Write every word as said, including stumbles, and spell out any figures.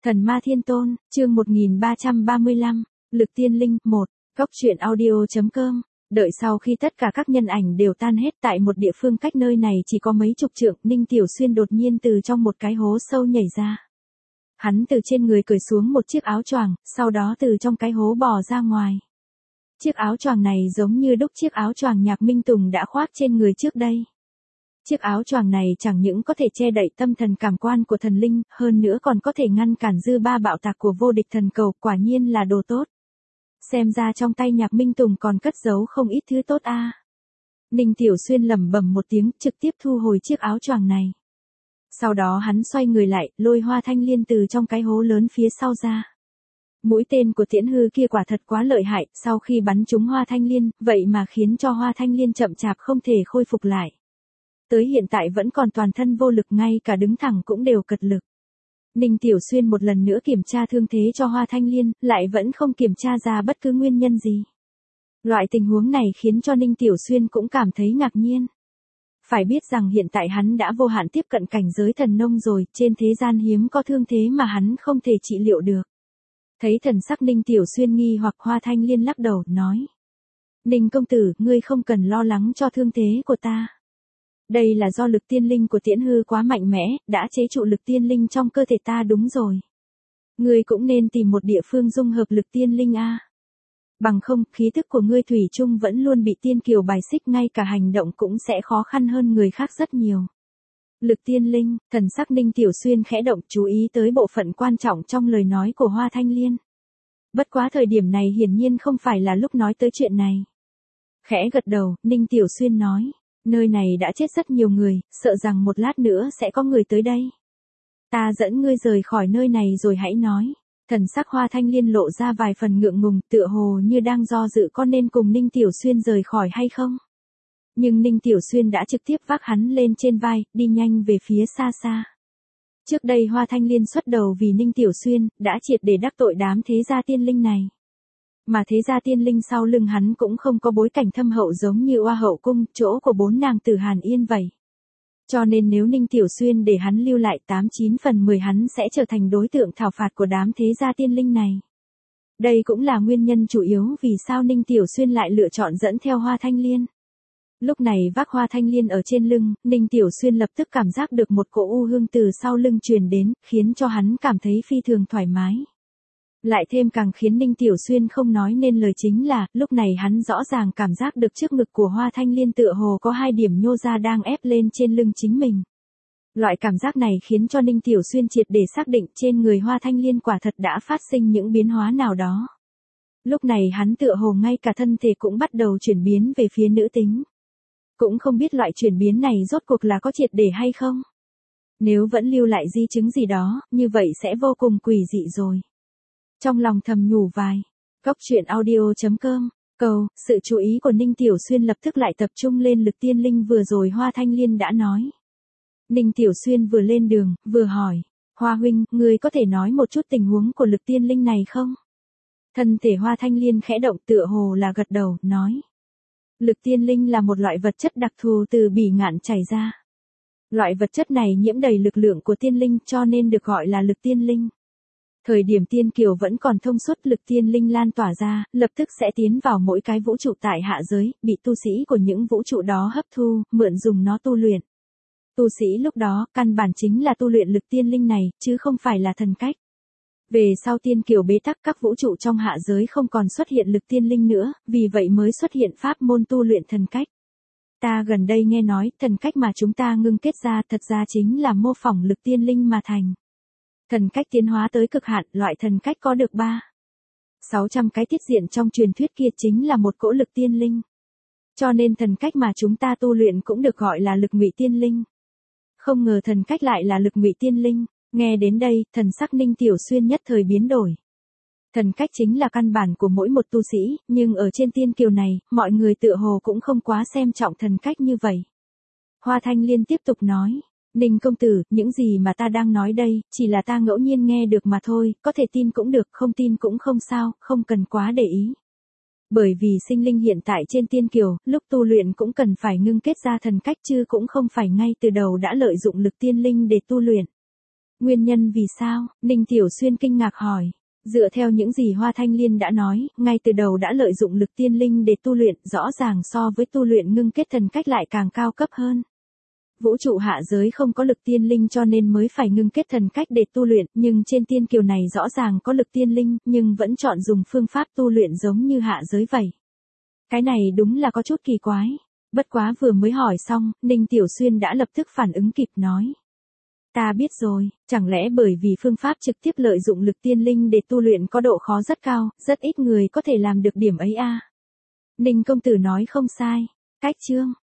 Thần Ma Thiên Tôn, chương một nghìn ba trăm ba mươi lăm, Lực Tiên Linh, một, Cốc truyện audio.com. Đợi sau khi tất cả các nhân ảnh đều tan hết tại một địa phương cách nơi này chỉ có mấy chục trượng, Ninh Tiểu Xuyên đột nhiên từ trong một cái hố sâu nhảy ra. Hắn từ trên người cởi xuống một chiếc áo choàng, sau đó từ trong cái hố bò ra ngoài. Chiếc áo choàng này giống như đúc chiếc áo choàng Nhạc Minh Tùng đã khoác trên người trước đây. Chiếc áo choàng này chẳng những có thể che đậy tâm thần cảm quan của thần linh, hơn nữa còn có thể ngăn cản dư ba bạo tạc của vô địch thần cầu, quả nhiên là đồ tốt. Xem ra trong tay Nhạc Minh Tùng còn cất giấu không ít thứ tốt a. À. Ninh Tiểu Xuyên lẩm bẩm một tiếng, trực tiếp thu hồi chiếc áo choàng này. Sau đó hắn xoay người lại, lôi Hoa Thanh Liên từ trong cái hố lớn phía sau ra. Mũi tên của Tiễn Hư kia quả thật quá lợi hại, sau khi bắn trúng Hoa Thanh Liên, vậy mà khiến cho Hoa Thanh Liên chậm chạp không thể khôi phục lại. Tới hiện tại vẫn còn toàn thân vô lực, ngay cả đứng thẳng cũng đều cật lực. Ninh Tiểu Xuyên một lần nữa kiểm tra thương thế cho Hoa Thanh Liên, lại vẫn không kiểm tra ra bất cứ nguyên nhân gì. Loại tình huống này khiến cho Ninh Tiểu Xuyên cũng cảm thấy ngạc nhiên. Phải biết rằng hiện tại hắn đã vô hạn tiếp cận cảnh giới thần nông rồi, trên thế gian hiếm có thương thế mà hắn không thể trị liệu được. Thấy thần sắc Ninh Tiểu Xuyên nghi hoặc, Hoa Thanh Liên lắc đầu, nói. Ninh công tử, ngươi không cần lo lắng cho thương thế của ta. Đây là do lực tiên linh của Tiễn Hư quá mạnh mẽ, đã chế trụ lực tiên linh trong cơ thể ta đúng rồi. Ngươi cũng nên tìm một địa phương dung hợp lực tiên linh a. Bằng không, khí tức của ngươi thủy chung vẫn luôn bị tiên kiều bài xích, ngay cả hành động cũng sẽ khó khăn hơn người khác rất nhiều. Lực tiên linh, thần sắc Ninh Tiểu Xuyên khẽ động, chú ý tới bộ phận quan trọng trong lời nói của Hoa Thanh Liên. Bất quá thời điểm này hiển nhiên không phải là lúc nói tới chuyện này. Khẽ gật đầu, Ninh Tiểu Xuyên nói. Nơi này đã chết rất nhiều người, sợ rằng một lát nữa sẽ có người tới đây. Ta dẫn ngươi rời khỏi nơi này rồi hãy nói. Thần sắc Hoa Thanh Liên lộ ra vài phần ngượng ngùng, tựa hồ như đang do dự có nên cùng Ninh Tiểu Xuyên rời khỏi hay không. Nhưng Ninh Tiểu Xuyên đã trực tiếp vác hắn lên trên vai, đi nhanh về phía xa xa. Trước đây Hoa Thanh Liên xuất đầu vì Ninh Tiểu Xuyên, đã triệt để đắc tội đám thế gia tiên linh này. Mà thế gia tiên linh sau lưng hắn cũng không có bối cảnh thâm hậu giống như Oa Hậu Cung, chỗ của bốn nàng tử Hàn Yên vậy. Cho nên nếu Ninh Tiểu Xuyên để hắn lưu lại, tám chín phần mười hắn sẽ trở thành đối tượng thảo phạt của đám thế gia tiên linh này. Đây cũng là nguyên nhân chủ yếu vì sao Ninh Tiểu Xuyên lại lựa chọn dẫn theo Hoa Thanh Liên. Lúc này vác Hoa Thanh Liên ở trên lưng, Ninh Tiểu Xuyên lập tức cảm giác được một cỗ u hương từ sau lưng truyền đến, khiến cho hắn cảm thấy phi thường thoải mái. Lại thêm càng khiến Ninh Tiểu Xuyên không nói nên lời chính là, lúc này hắn rõ ràng cảm giác được trước ngực của Hoa Thanh Liên tựa hồ có hai điểm nhô ra đang ép lên trên lưng chính mình. Loại cảm giác này khiến cho Ninh Tiểu Xuyên triệt để xác định trên người Hoa Thanh Liên quả thật đã phát sinh những biến hóa nào đó. Lúc này hắn tựa hồ ngay cả thân thể cũng bắt đầu chuyển biến về phía nữ tính. Cũng không biết loại chuyển biến này rốt cuộc là có triệt để hay không. Nếu vẫn lưu lại di chứng gì đó, như vậy sẽ vô cùng quỷ dị rồi. Trong lòng thầm nhủ vài, Cốc truyện audio.com, câu, sự chú ý của Ninh Tiểu Xuyên lập tức lại tập trung lên lực tiên linh vừa rồi Hoa Thanh Liên đã nói. Ninh Tiểu Xuyên vừa lên đường, vừa hỏi, Hoa huynh, ngươi có thể nói một chút tình huống của lực tiên linh này không? Thân thể Hoa Thanh Liên khẽ động, tựa hồ là gật đầu, nói. Lực tiên linh là một loại vật chất đặc thù từ bỉ ngạn chảy ra. Loại vật chất này nhiễm đầy lực lượng của tiên linh cho nên được gọi là lực tiên linh. Thời điểm tiên kiều vẫn còn thông suốt, lực tiên linh lan tỏa ra, lập tức sẽ tiến vào mỗi cái vũ trụ tại hạ giới, bị tu sĩ của những vũ trụ đó hấp thu, mượn dùng nó tu luyện. Tu sĩ lúc đó, căn bản chính là tu luyện lực tiên linh này, chứ không phải là thần cách. Về sau tiên kiều bế tắc, các vũ trụ trong hạ giới không còn xuất hiện lực tiên linh nữa, vì vậy mới xuất hiện pháp môn tu luyện thần cách. Ta gần đây nghe nói, thần cách mà chúng ta ngưng kết ra thật ra chính là mô phỏng lực tiên linh mà thành. Thần cách tiến hóa tới cực hạn, loại thần cách có được ba sáu trăm cái tiết diện trong truyền thuyết kia chính là một cỗ lực tiên linh. Cho nên thần cách mà chúng ta tu luyện cũng được gọi là lực ngụy tiên linh. Không ngờ thần cách lại là lực ngụy tiên linh, nghe đến đây, thần sắc Ninh Tiểu Xuyên nhất thời biến đổi. Thần cách chính là căn bản của mỗi một tu sĩ, nhưng ở trên tiên kiều này, mọi người tựa hồ cũng không quá xem trọng thần cách như vậy. Hoa Thanh Liên tiếp tục nói. Ninh công tử, những gì mà ta đang nói đây, chỉ là ta ngẫu nhiên nghe được mà thôi, có thể tin cũng được, không tin cũng không sao, không cần quá để ý. Bởi vì sinh linh hiện tại trên tiên kiều, lúc tu luyện cũng cần phải ngưng kết ra thần cách chứ cũng không phải ngay từ đầu đã lợi dụng lực tiên linh để tu luyện. Nguyên nhân vì sao? Ninh Tiểu Xuyên kinh ngạc hỏi. Dựa theo những gì Hoa Thanh Liên đã nói, ngay từ đầu đã lợi dụng lực tiên linh để tu luyện, rõ ràng so với tu luyện ngưng kết thần cách lại càng cao cấp hơn. Vũ trụ hạ giới không có lực tiên linh cho nên mới phải ngưng kết thần cách để tu luyện, nhưng trên tiên kiều này rõ ràng có lực tiên linh, nhưng vẫn chọn dùng phương pháp tu luyện giống như hạ giới vậy. Cái này đúng là có chút kỳ quái. Bất quá vừa mới hỏi xong, Ninh Tiểu Xuyên đã lập tức phản ứng kịp nói. Ta biết rồi, chẳng lẽ bởi vì phương pháp trực tiếp lợi dụng lực tiên linh để tu luyện có độ khó rất cao, rất ít người có thể làm được điểm ấy a. Ninh công tử nói không sai. Cách chương